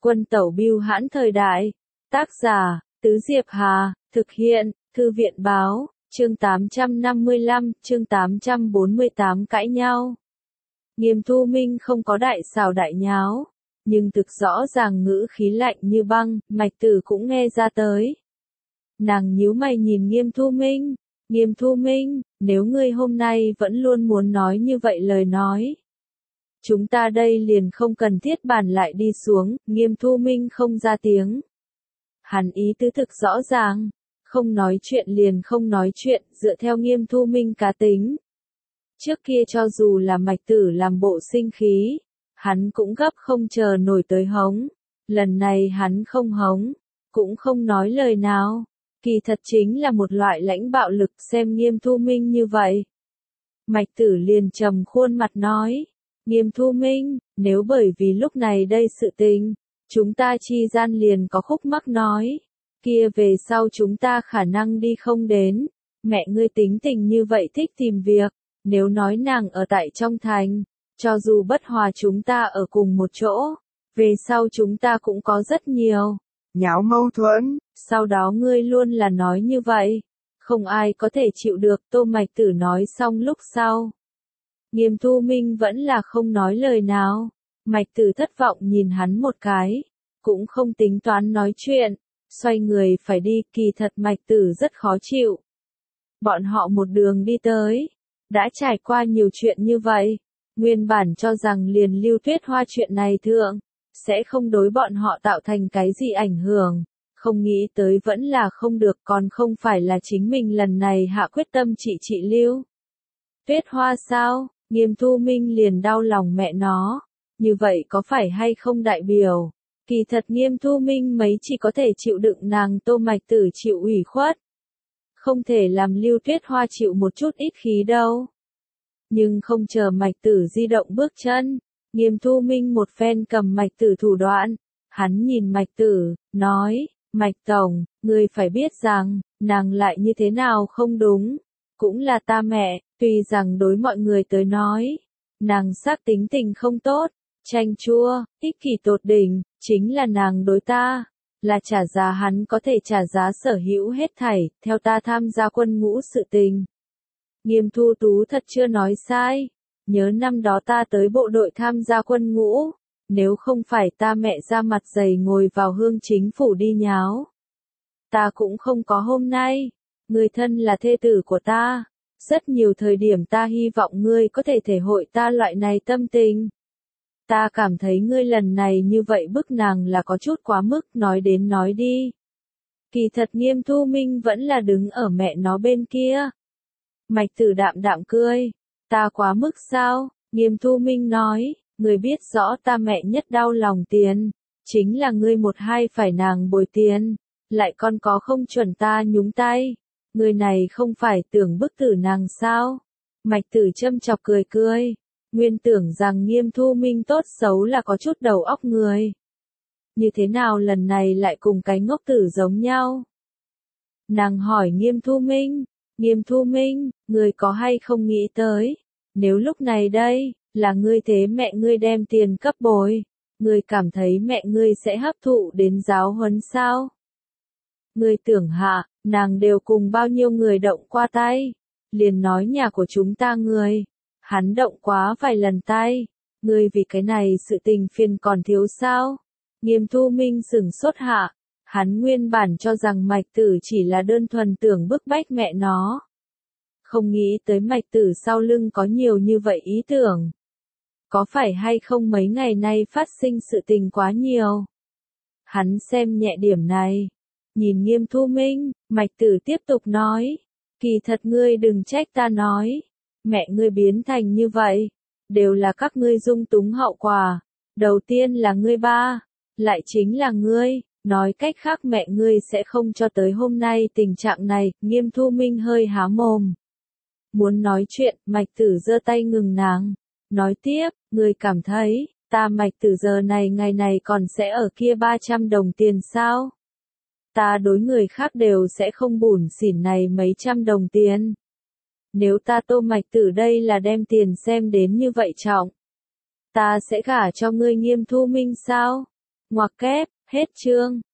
Quân tẩu bưu hãn thời đại. Tác giả, Tứ Diệp Hà, thực hiện, Thư viện báo, chương 855, chương 848 cãi nhau. Nghiêm Thu Minh không có đại xào đại nháo, nhưng thực rõ ràng ngữ khí lạnh như băng, Mạch Tử cũng nghe ra tới. Nàng nhíu mày nhìn Nghiêm Thu Minh, nếu ngươi hôm nay vẫn luôn muốn nói như vậy lời nói. Chúng ta đây liền không cần thiết bàn lại đi xuống, Nghiêm Thu Minh không ra tiếng. Hắn ý tứ thực rõ ràng, không nói chuyện liền không nói chuyện, dựa theo Nghiêm Thu Minh cá tính. Trước kia cho dù là Mạch Tử làm bộ sinh khí, hắn cũng gấp không chờ nổi tới hống. Lần này hắn không hống, cũng không nói lời nào. Kỳ thật chính là một loại lãnh bạo lực, xem Nghiêm Thu Minh như vậy. Mạch Tử liền trầm khuôn mặt nói, Nghiêm Thu Minh, nếu bởi vì lúc này đây sự tình, chúng ta chi gian liền có khúc mắc nói, kia về sau chúng ta khả năng đi không đến. Mẹ ngươi tính tình như vậy thích tìm việc, nếu nói nàng ở tại trong thành, cho dù bất hòa chúng ta ở cùng một chỗ, về sau chúng ta cũng có rất nhiều nháo mâu thuẫn. Sau đó ngươi luôn là nói như vậy, không ai có thể chịu được. Tô Mạch Tử nói xong lúc sau, Nghiêm Thu Minh vẫn là không nói lời nào. Mạch Tử thất vọng nhìn hắn một cái, cũng không tính toán nói chuyện, xoay người phải đi. Kỳ thật Mạch Tử rất khó chịu. Bọn họ một đường đi tới, đã trải qua nhiều chuyện như vậy, nguyên bản cho rằng liền Lưu Tuyết Hoa chuyện này thượng, sẽ không đối bọn họ tạo thành cái gì ảnh hưởng, không nghĩ tới vẫn là không được, còn không phải là chính mình lần này hạ quyết tâm trị Lưu Tuyết Hoa sao? Nghiêm Thu Minh liền đau lòng mẹ nó, như vậy có phải hay không đại biểu? Kỳ thật Nghiêm Thu Minh mấy chỉ có thể chịu đựng nàng Tô Mạch Tử chịu ủy khuất, không thể làm Lưu Tuyết Hoa chịu một chút ít khí đâu. Nhưng không chờ Mạch Tử di động bước chân, Nghiêm Thu Minh một phen cầm Mạch Tử thủ đoạn, hắn nhìn Mạch Tử, nói, Mạch Tổng, ngươi phải biết rằng, nàng lại như thế nào không đúng, cũng là ta mẹ, tuy rằng đối mọi người tới nói, nàng xác tính tình không tốt, chanh chua, ích kỷ tột đỉnh, chính là nàng đối ta, là trả giá hắn có thể trả giá sở hữu hết thảy, theo ta tham gia quân ngũ sự tình. Nghiêm Thu Tú thật chưa nói sai, nhớ năm đó ta tới bộ đội tham gia quân ngũ, nếu không phải ta mẹ ra mặt dày ngồi vào hương chính phủ đi nháo, ta cũng không có hôm nay. Người thân là thê tử của ta, rất nhiều thời điểm ta hy vọng ngươi có thể thể hội ta loại này tâm tình. Ta cảm thấy ngươi lần này như vậy bức nàng là có chút quá mức, nói đến nói đi. Kỳ thật Nghiêm Thu Minh vẫn là đứng ở mẹ nó bên kia. Mạch Tử đạm đạm cười, ta quá mức sao? Nghiêm Thu Minh nói, ngươi biết rõ ta mẹ nhất đau lòng tiền, chính là ngươi một hai phải nàng bồi tiền, lại còn có không chuẩn ta nhúng tay. Người này không phải tưởng bức tử nàng sao? Mạch Tử châm chọc cười, nguyên tưởng rằng Nghiêm Thu Minh tốt xấu là có chút đầu óc người. Như thế nào lần này lại cùng cái ngốc tử giống nhau? Nàng hỏi Nghiêm Thu Minh, người có hay không nghĩ tới, nếu lúc này đây, là ngươi thế mẹ ngươi đem tiền cấp bồi, ngươi cảm thấy mẹ ngươi sẽ hấp thụ đến giáo huấn sao? Ngươi tưởng hạ, nàng đều cùng bao nhiêu người động qua tay, liền nói nhà của chúng ta người, hắn động quá vài lần tay, ngươi vì cái này sự tình phiền còn thiếu sao? Nghiêm Thu Minh sửng sốt hạ, hắn nguyên bản cho rằng Mạch Tử chỉ là đơn thuần tưởng bức bách mẹ nó. Không nghĩ tới Mạch Tử sau lưng có nhiều như vậy ý tưởng. Có phải hay không mấy ngày nay phát sinh sự tình quá nhiều? Hắn xem nhẹ điểm này. Nhìn Nghiêm Thu Minh, Mạch Tử tiếp tục nói, kỳ thật ngươi đừng trách ta nói, mẹ ngươi biến thành như vậy, đều là các ngươi dung túng hậu quả, đầu tiên là ngươi ba, lại chính là ngươi, nói cách khác mẹ ngươi sẽ không cho tới hôm nay tình trạng này. Nghiêm Thu Minh hơi há mồm, muốn nói chuyện, Mạch Tử giơ tay ngừng nàng, nói tiếp, ngươi cảm thấy, ta Mạch Tử giờ này ngày này còn sẽ ở kia 300 đồng tiền sao? Ta đối người khác đều sẽ không bủn xỉn này mấy trăm đồng tiền. Nếu ta Tô Mạch Tử đây là đem tiền xem đến như vậy trọng, ta sẽ gả cho ngươi Nghiêm Thu Minh sao? Ngoặc kép, hết chương.